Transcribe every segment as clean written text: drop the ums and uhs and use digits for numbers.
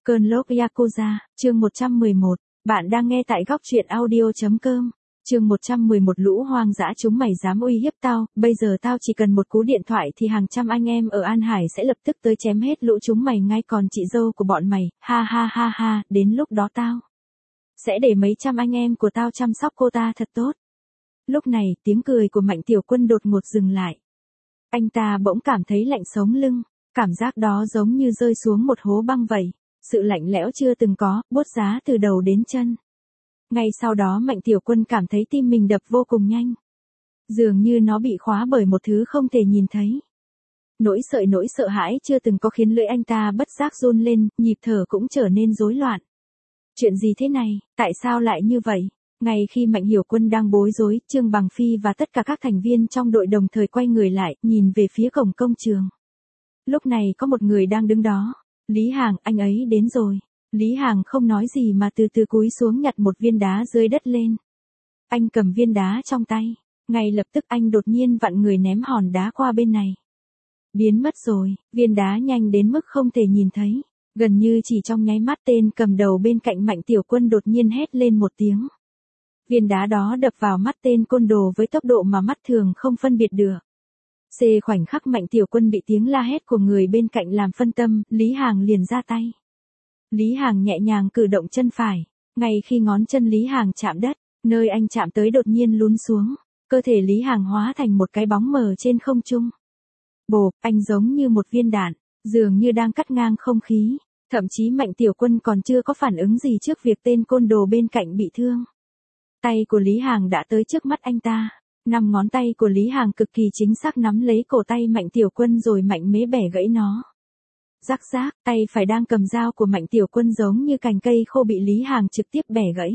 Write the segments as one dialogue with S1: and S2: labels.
S1: Cơn lốc Yakuza, chương 111, bạn đang nghe tại góc truyện audio.com. Chương 111 lũ hoang dã chúng mày dám uy hiếp tao, bây giờ tao chỉ cần một cú điện thoại thì hàng trăm anh em ở An Hải sẽ lập tức tới chém hết lũ chúng mày ngay còn chị dâu của bọn mày, ha ha ha ha, đến lúc đó tao sẽ để mấy trăm anh em của tao chăm sóc cô ta thật tốt. Lúc này, tiếng cười của Mạnh Tiểu Quân đột ngột dừng lại. Anh ta bỗng cảm thấy lạnh sống lưng, cảm giác đó giống như rơi xuống một hố băng vậy. Sự lạnh lẽo chưa từng có, buốt giá từ đầu đến chân. Ngay sau đó Mạnh Tiểu Quân cảm thấy tim mình đập vô cùng nhanh. Dường như nó bị khóa bởi một thứ không thể nhìn thấy. Nỗi sợ hãi chưa từng có khiến lưỡi anh ta bất giác run lên, nhịp thở cũng trở nên rối loạn. Chuyện gì thế này, tại sao lại như vậy? Ngay khi Mạnh Hiểu Quân đang bối rối, Trương Bằng Phi và tất cả các thành viên trong đội đồng thời quay người lại, nhìn về phía cổng công trường. Lúc này có một người đang đứng đó. Lý Hàng, anh ấy đến rồi. Lý Hàng không nói gì mà từ từ cúi xuống nhặt một viên đá dưới đất lên. Anh cầm viên đá trong tay. Ngay lập tức anh đột nhiên vặn người ném hòn đá qua bên này. Biến mất rồi, viên đá nhanh đến mức không thể nhìn thấy. Gần như chỉ trong nháy mắt tên cầm đầu bên cạnh Mạnh Tiểu Quân đột nhiên hét lên một tiếng. Viên đá đó đập vào mắt tên côn đồ với tốc độ mà mắt thường không phân biệt được. Khoảnh khắc Mạnh Tiểu Quân bị tiếng la hét của người bên cạnh làm phân tâm, Lý Hàng liền ra tay. Lý Hàng nhẹ nhàng cử động chân phải, ngay khi ngón chân Lý Hàng chạm đất, nơi anh chạm tới đột nhiên lún xuống, cơ thể Lý Hàng hóa thành một cái bóng mờ trên không trung. Bộp, anh giống như một viên đạn, dường như đang cắt ngang không khí, thậm chí Mạnh Tiểu Quân còn chưa có phản ứng gì trước việc tên côn đồ bên cạnh bị thương. Tay của Lý Hàng đã tới trước mắt anh ta. 5 ngón tay của Lý Hàng cực kỳ chính xác nắm lấy cổ tay Mạnh Tiểu Quân rồi mạnh mẽ bẻ gãy nó. Rắc rác, tay phải đang cầm dao của Mạnh Tiểu Quân giống như cành cây khô bị Lý Hàng trực tiếp bẻ gãy.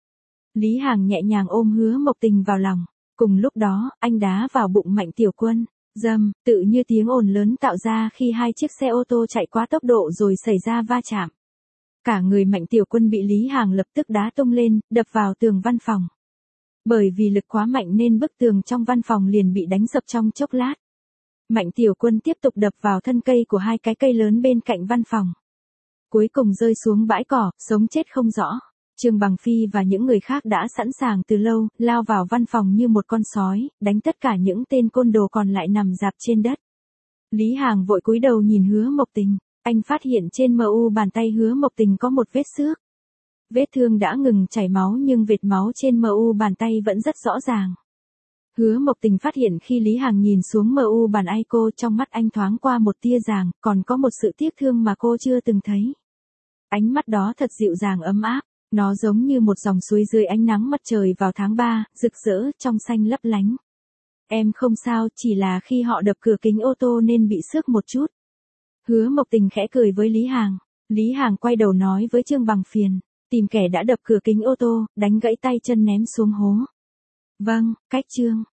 S1: Lý Hàng nhẹ nhàng ôm Hứa Mộc Tình vào lòng. Cùng lúc đó, anh đá vào bụng Mạnh Tiểu Quân. Rầm, tự như tiếng ồn lớn tạo ra khi hai chiếc xe ô tô chạy quá tốc độ rồi xảy ra va chạm. Cả người Mạnh Tiểu Quân bị Lý Hàng lập tức đá tung lên, đập vào tường văn phòng. Bởi vì lực quá mạnh nên bức tường trong văn phòng liền bị đánh sập trong chốc lát. Mạnh Tiểu Quân tiếp tục đập vào thân cây của hai cái cây lớn bên cạnh văn phòng. Cuối cùng rơi xuống bãi cỏ, sống chết không rõ. Trương Bằng Phi và những người khác đã sẵn sàng từ lâu, lao vào văn phòng như một con sói, đánh tất cả những tên côn đồ còn lại nằm rạp trên đất. Lý Hàng vội cúi đầu nhìn Hứa Mộc Tình, anh phát hiện trên mu bàn tay Hứa Mộc Tình có một vết xước. Vết thương đã ngừng chảy máu nhưng vệt máu trên mu bàn tay vẫn rất rõ ràng. Hứa Mộc Tình phát hiện khi Lý Hàng nhìn xuống mu bàn tay cô, trong mắt anh thoáng qua một tia ràng, còn có một sự tiếc thương mà cô chưa từng thấy. Ánh mắt đó thật dịu dàng ấm áp, nó giống như một dòng suối dưới ánh nắng mặt trời vào tháng 3, rực rỡ, trong xanh lấp lánh. Em không sao, chỉ là khi họ đập cửa kính ô tô nên bị xước một chút. Hứa Mộc Tình khẽ cười với Lý Hàng. Lý Hàng quay đầu nói với Trương Bằng Phiền. Tìm kẻ đã đập cửa kính ô tô, đánh gãy tay chân ném xuống hố. Vâng, cách Trương.